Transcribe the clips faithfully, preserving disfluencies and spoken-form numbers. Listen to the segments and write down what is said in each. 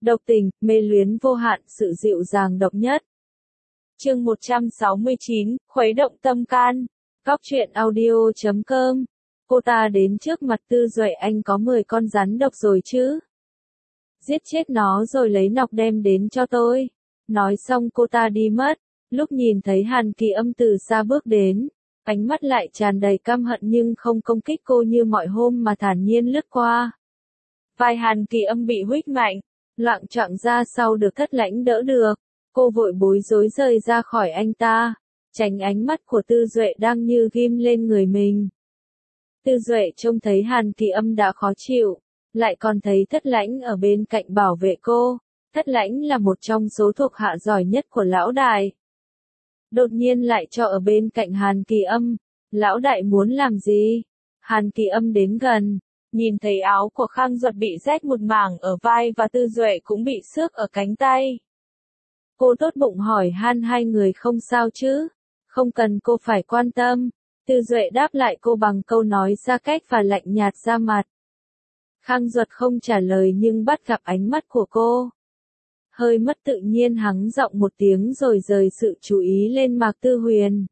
độc tình, mê luyến vô hạn, sự dịu dàng độc nhất. Chương một trăm sáu mươi chín, khuấy động tâm can. Góc truyện audio chấm com. Cô ta đến trước mặt Tư Duệ, anh có mười con rắn độc rồi chứ? Giết chết nó rồi lấy nọc đem đến cho tôi. Nói xong cô ta đi mất. Lúc nhìn thấy Hàn Kỳ Âm từ xa bước đến, ánh mắt lại tràn đầy căm hận nhưng không công kích cô như mọi hôm mà thản nhiên lướt qua. Vai Hàn Kỳ Âm bị huých mạnh, loạng choạng ra sau được Thất Lãnh đỡ được. Cô vội bối rối rời ra khỏi anh ta, tránh ánh mắt của Tư Duệ đang như ghim lên người mình. Tư Duệ trông thấy Hàn Kỳ Âm đã khó chịu, lại còn thấy Thất Lãnh ở bên cạnh bảo vệ cô. Thất Lãnh là một trong số thuộc hạ giỏi nhất của lão đại. Đột nhiên lại cho ở bên cạnh Hàn Kỳ Âm, lão đại muốn làm gì? Hàn Kỳ Âm đến gần, nhìn thấy áo của Khang Duật bị rách một mảng ở vai và Tư Duệ cũng bị xước ở cánh tay. Cô tốt bụng hỏi han hai người không sao chứ? Không cần cô phải quan tâm. Tư Duệ đáp lại cô bằng câu nói xa cách và lạnh nhạt ra mặt. Khang Duật không trả lời nhưng bắt gặp ánh mắt của cô. Hơi mất tự nhiên hắng giọng một tiếng rồi rời sự chú ý lên Mạc Tư Huyền.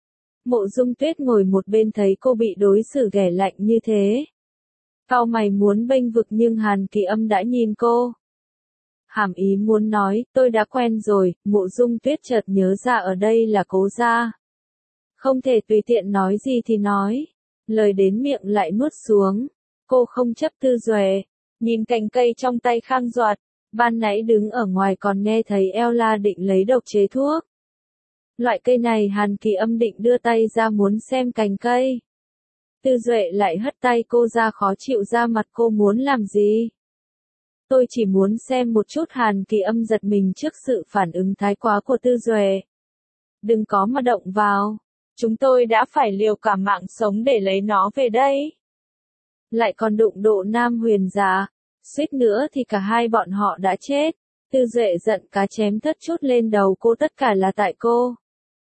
Mộ Dung Tuyết ngồi một bên thấy cô bị đối xử ghẻ lạnh như thế. Cau mày muốn bênh vực nhưng Hàn Kỳ Âm đã nhìn cô. Hàm ý muốn nói, tôi đã quen rồi. Mộ Dung Tuyết chợt nhớ ra ở đây là Cố gia. Không thể tùy tiện nói gì thì nói. Lời đến miệng lại nuốt xuống. Cô không chấp Tư Duệ. Nhìn cành cây trong tay Khang Duật. Ban nãy đứng ở ngoài còn nghe thấy Ella định lấy độc chế thuốc. Loại cây này Hàn Kỳ Âm định đưa tay ra muốn xem cành cây. Tư Duệ lại hất tay cô ra khó chịu ra mặt. Cô muốn làm gì? Tôi chỉ muốn xem một chút. Hàn Kỳ Âm giật mình trước sự phản ứng thái quá của Tư Duệ. Đừng có mà động vào. Chúng tôi đã phải liều cả mạng sống để lấy nó về đây. Lại còn đụng độ Nam Huyền giả. Suýt nữa thì cả hai bọn họ đã chết. Tư Duệ giận cá chém thất chút lên đầu cô. Tất cả là tại cô.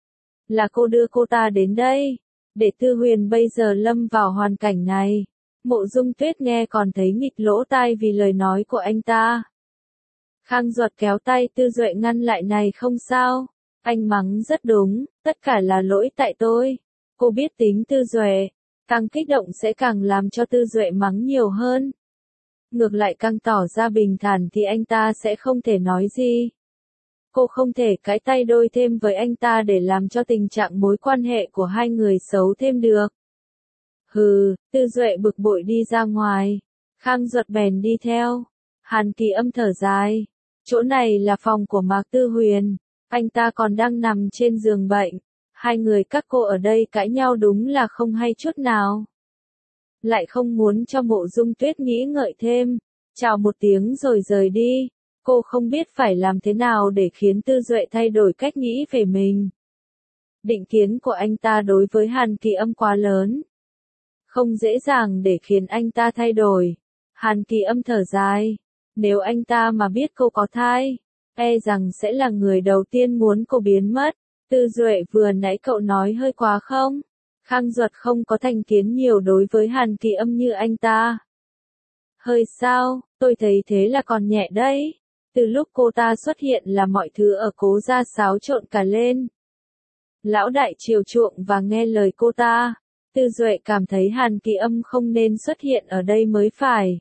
Là cô đưa cô ta đến đây. Để Tư Huyền bây giờ lâm vào hoàn cảnh này. Mộ Dung Tuyết nghe còn thấy nghịch lỗ tai vì lời nói của anh ta. Khang Duật kéo tay Tư Duệ ngăn lại. Này không sao. Anh mắng rất đúng. Tất cả là lỗi tại tôi. Cô biết tính Tư Duệ. Càng kích động sẽ càng làm cho Tư Duệ mắng nhiều hơn. Ngược lại càng tỏ ra bình thản thì anh ta sẽ không thể nói gì. Cô không thể cãi tay đôi thêm với anh ta để làm cho tình trạng mối quan hệ của hai người xấu thêm được. Hừ, Tư Duệ bực bội đi ra ngoài. Khang Duật bèn đi theo. Hàn Kỳ Âm thở dài. Chỗ này là phòng của Mạc Tư Huyền. Anh ta còn đang nằm trên giường bệnh. Hai người các cô ở đây cãi nhau đúng là không hay chút nào. Lại không muốn cho Mộ Dung Tuyết nghĩ ngợi thêm. Chào một tiếng rồi rời đi. Cô không biết phải làm thế nào để khiến Tư Duệ thay đổi cách nghĩ về mình. Định kiến của anh ta đối với Hàn Kỳ Âm quá lớn. Không dễ dàng để khiến anh ta thay đổi. Hàn Kỳ Âm thở dài. Nếu anh ta mà biết cô có thai, e rằng sẽ là người đầu tiên muốn cô biến mất. Tư Duệ vừa nãy cậu nói hơi quá không? Khang Duật không có thành kiến nhiều đối với Hàn Kỳ Âm như anh ta. Hơi sao, tôi thấy thế là còn nhẹ đấy. Từ lúc cô ta xuất hiện là mọi thứ ở Cố gia xáo trộn cả lên. Lão đại chiều chuộng và nghe lời cô ta. Tư Duệ cảm thấy Hàn Kỳ Âm không nên xuất hiện ở đây mới phải.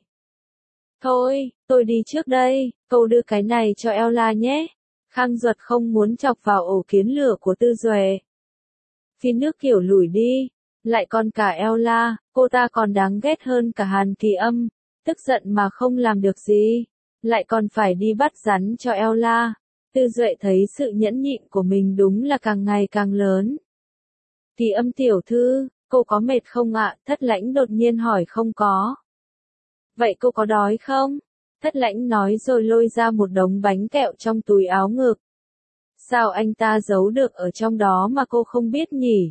Thôi, tôi đi trước đây, cậu đưa cái này cho Ella nhé. Khang Duật không muốn chọc vào ổ kiến lửa của Tư Duệ. Phi nước kiểu lủi đi, lại còn cả Ella, cô ta còn đáng ghét hơn cả Hàn Kỳ Âm, tức giận mà không làm được gì, lại còn phải đi bắt rắn cho Ella. Tư Duệ thấy sự nhẫn nhịn của mình đúng là càng ngày càng lớn. Kỳ Âm tiểu thư, cô có mệt không ạ? Thất Lãnh đột nhiên hỏi. Không có. Vậy cô có đói không? Thất Lãnh nói rồi lôi ra một đống bánh kẹo trong túi áo ngực. Sao anh ta giấu được ở trong đó mà cô không biết nhỉ?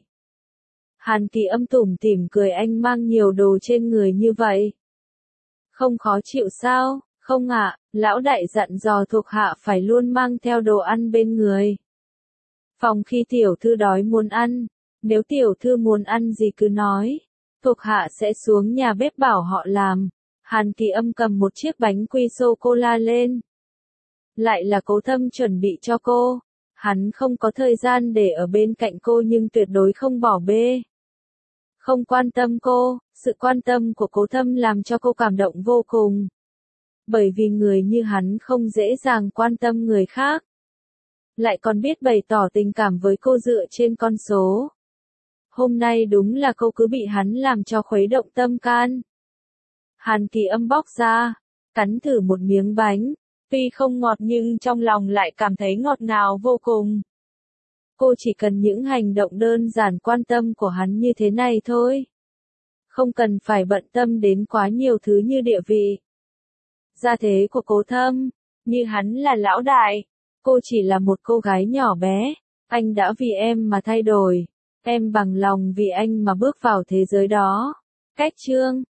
Hàn Kỳ Âm tủm tỉm cười. Anh mang nhiều đồ trên người như vậy. Không khó chịu sao? Không ạ, lão đại dặn dò thuộc hạ phải luôn mang theo đồ ăn bên người. Phòng khi tiểu thư đói muốn ăn, nếu tiểu thư muốn ăn gì cứ nói, thuộc hạ sẽ xuống nhà bếp bảo họ làm. Hàn Kỳ Âm cầm một chiếc bánh quy sô-cô-la lên. Lại là Cố Thâm chuẩn bị cho cô. Hắn không có thời gian để ở bên cạnh cô nhưng tuyệt đối không bỏ bê. Không quan tâm cô, sự quan tâm của Cố Thâm làm cho cô cảm động vô cùng. Bởi vì người như hắn không dễ dàng quan tâm người khác. Lại còn biết bày tỏ tình cảm với cô dựa trên con số. Hôm nay đúng là cô cứ bị hắn làm cho khuấy động tâm can. Hàn Kỳ Âm bóc ra, cắn thử một miếng bánh, tuy không ngọt nhưng trong lòng lại cảm thấy ngọt ngào vô cùng. Cô chỉ cần những hành động đơn giản quan tâm của hắn như thế này thôi. Không cần phải bận tâm đến quá nhiều thứ như địa vị. Gia thế của Cố Thâm, như hắn là lão đại, cô chỉ là một cô gái nhỏ bé. Anh đã vì em mà thay đổi, em bằng lòng vì anh mà bước vào thế giới đó. Cách chương